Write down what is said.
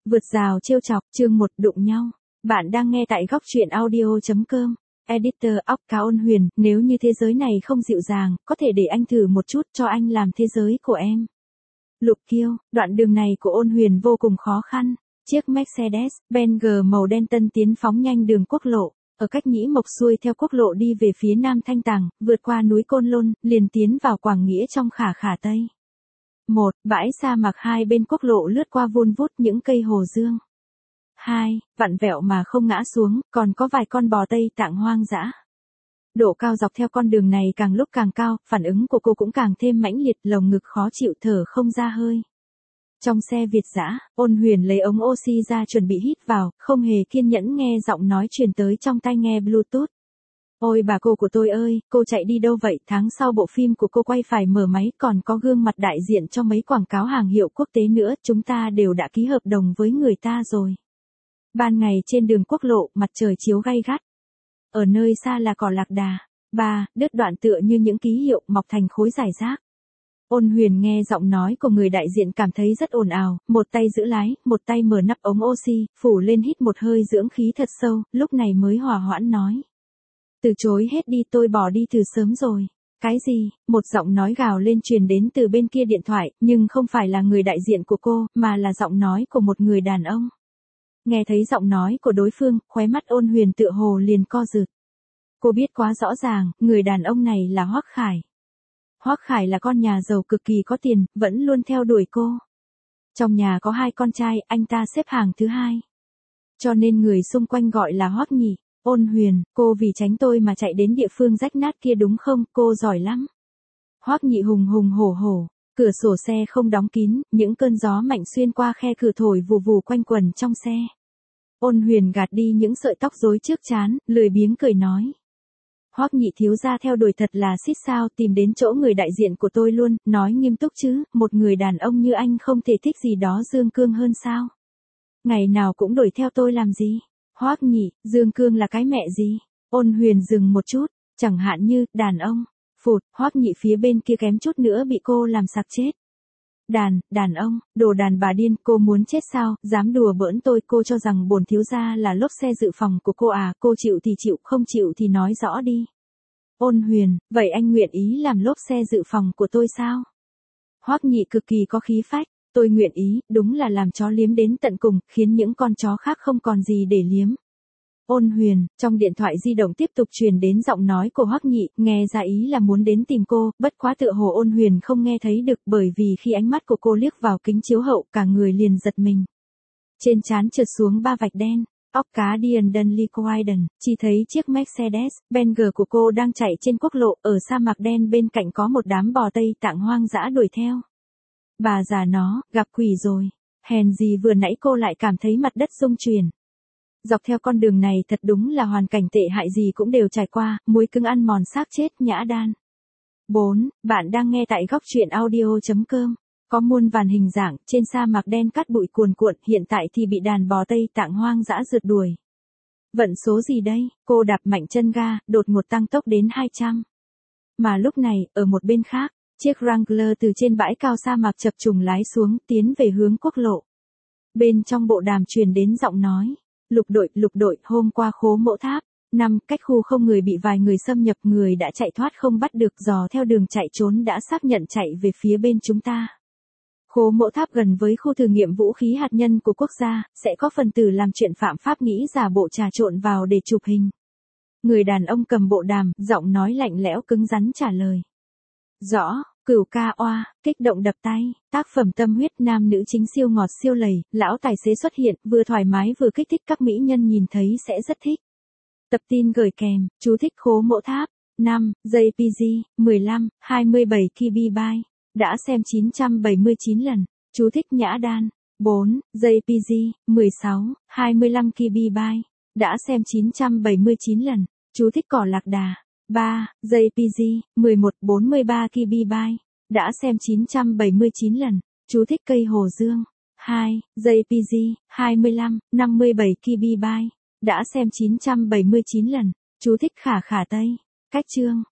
Vượt rào trêu chọc, chương 1 đụng nhau. Bạn đang nghe tại góc truyện audio.com. Editor óc cá ôn huyền, nếu như thế giới này không dịu dàng, có thể để anh thử một chút cho anh làm thế giới của em. Lục Kiêu, đoạn đường này của ôn huyền vô cùng khó khăn. Chiếc Mercedes-Benz màu đen tân tiến phóng nhanh đường quốc lộ. Ở cách Nhĩ Mộc xuôi theo quốc lộ đi về phía Nam Thanh Tàng, vượt qua núi Côn Lôn, liền tiến vào Quảng Nghĩa trong khả Tây. Bãi sa mạc hai bên quốc lộ lướt qua vun vút những cây hồ dương. 2. Vặn vẹo mà không ngã xuống, còn có vài con bò Tây Tạng hoang dã. Độ cao dọc theo con đường này càng lúc càng cao, phản ứng của cô cũng càng thêm mãnh liệt, lồng ngực khó chịu thở không ra hơi. Trong xe Việt dã, ôn huyền lấy ống oxy ra chuẩn bị hít vào, không hề kiên nhẫn nghe giọng nói truyền tới trong tai nghe Bluetooth. Ôi bà cô của tôi ơi, cô chạy đi đâu vậy? Tháng sau bộ phim của cô quay phải mở máy, còn có gương mặt đại diện cho mấy quảng cáo hàng hiệu quốc tế nữa, chúng ta đều đã ký hợp đồng với người ta rồi. Ban ngày trên đường quốc lộ, mặt trời chiếu gay gắt. Ở nơi xa là cỏ lạc đà. 3. Đứt đoạn tựa như những ký hiệu mọc thành khối rải rác. Ôn huyền nghe giọng nói của người đại diện cảm thấy rất ồn ào, một tay giữ lái, một tay mở nắp ống oxy, phủ lên hít một hơi dưỡng khí thật sâu, lúc này mới hòa hoãn nói. Từ chối hết đi, tôi bỏ đi từ sớm rồi. Cái gì? Một giọng nói gào lên truyền đến từ bên kia điện thoại, nhưng không phải là người đại diện của cô, mà là giọng nói của một người đàn ông. Nghe thấy giọng nói của đối phương, khóe mắt ôn huyền tựa hồ liền co rụt. Cô biết quá rõ ràng, người đàn ông này là Hoắc Khải. Hoắc Khải là con nhà giàu cực kỳ có tiền, vẫn luôn theo đuổi cô. Trong nhà có 2 con trai, anh ta xếp hàng thứ 2. Cho nên người xung quanh gọi là Hoắc Nhị. Ôn huyền, cô vì tránh tôi mà chạy đến địa phương rách nát kia đúng không? Cô giỏi lắm. Hoắc Nhị hùng hùng hổ hổ, cửa sổ xe không đóng kín, những cơn gió mạnh xuyên qua khe cửa thổi vù vù quanh quần trong xe. Ôn huyền gạt đi những sợi tóc rối trước trán, lười biếng cười nói. Hoắc Nhị thiếu gia theo đuổi thật là xít sao, tìm đến chỗ người đại diện của tôi luôn, nói nghiêm túc chứ, một người đàn ông như anh không thể thích gì đó dương cương hơn sao? Ngày nào cũng đuổi theo tôi làm gì? Hoắc Nhị, dương cương là cái mẹ gì? Ôn huyền dừng một chút, chẳng hạn như, đàn ông. Phụt, Hoắc Nhị phía bên kia kém chút nữa bị cô làm sặc chết. Đàn ông, đồ đàn bà điên, cô muốn chết sao, dám đùa bỡn tôi, cô cho rằng bổn thiếu gia là lốp xe dự phòng của cô à, cô chịu thì chịu, không chịu thì nói rõ đi. Ôn huyền, vậy anh nguyện ý làm lốp xe dự phòng của tôi sao? Hoắc Nhị cực kỳ có khí phách, tôi nguyện ý, đúng là làm chó liếm đến tận cùng, khiến những con chó khác không còn gì để liếm. Ôn huyền, trong điện thoại di động tiếp tục truyền đến giọng nói của Hoắc Nhị, nghe ra ý là muốn đến tìm cô, bất quá tựa hồ ôn huyền không nghe thấy được bởi vì khi ánh mắt của cô liếc vào kính chiếu hậu, cả người liền giật mình. Trên trán trượt xuống 3 vạch đen, óc cá Dian Dunley Croydon, chỉ thấy chiếc Mercedes-Benz của cô đang chạy trên quốc lộ, ở sa mạc đen bên cạnh có một đám bò Tây Tạng hoang dã đuổi theo. Bà già nó, gặp quỷ rồi, hèn gì vừa nãy cô lại cảm thấy mặt đất rung chuyển. Dọc theo con đường này thật đúng là hoàn cảnh tệ hại gì cũng đều trải qua, muối cứng ăn mòn xác chết nhã đan. 4. Bạn đang nghe tại góc truyện audio.com. Có muôn vàn hình dạng, trên sa mạc đen cát bụi cuồn cuộn, hiện tại thì bị đàn bò Tây Tạng hoang dã rượt đuổi. Vận số gì đây? Cô đạp mạnh chân ga, đột ngột tăng tốc đến 200. Mà lúc này, ở một bên khác, chiếc Wrangler từ trên bãi cao sa mạc chập trùng lái xuống, tiến về hướng quốc lộ. Bên trong bộ đàm truyền đến giọng nói. Lục đội, hôm qua Khố Mỗ Tháp, 5, cách khu không người bị vài người xâm nhập, người đã chạy thoát không bắt được, dò theo đường chạy trốn đã xác nhận chạy về phía bên chúng ta. Khố Mỗ Tháp gần với khu thử nghiệm vũ khí hạt nhân của quốc gia, sẽ có phần tử làm chuyện phạm pháp nghĩ giả bộ trà trộn vào để chụp hình. Người đàn ông cầm bộ đàm, giọng nói lạnh lẽo cứng rắn trả lời. Rõ. Cửu ca oa, kích động đập tay, tác phẩm tâm huyết nam nữ chính siêu ngọt siêu lầy, lão tài xế xuất hiện, vừa thoải mái vừa kích thích các mỹ nhân nhìn thấy sẽ rất thích. Tập tin gửi kèm, chú thích Khố Mỗ Tháp, 5, JPG, 15, 27 KB, đã xem 979 lần, chú thích nhã đan, 4, JPG, 16, 25 KB, đã xem 979 lần, chú thích cỏ lạc đà. 3, JPG, 11, 43 KB, đã xem 979 lần, chú thích cây hồ dương. 2, JPG, 25, 57 KB, đã xem 979 lần, chú thích khả Tây. Cách chương.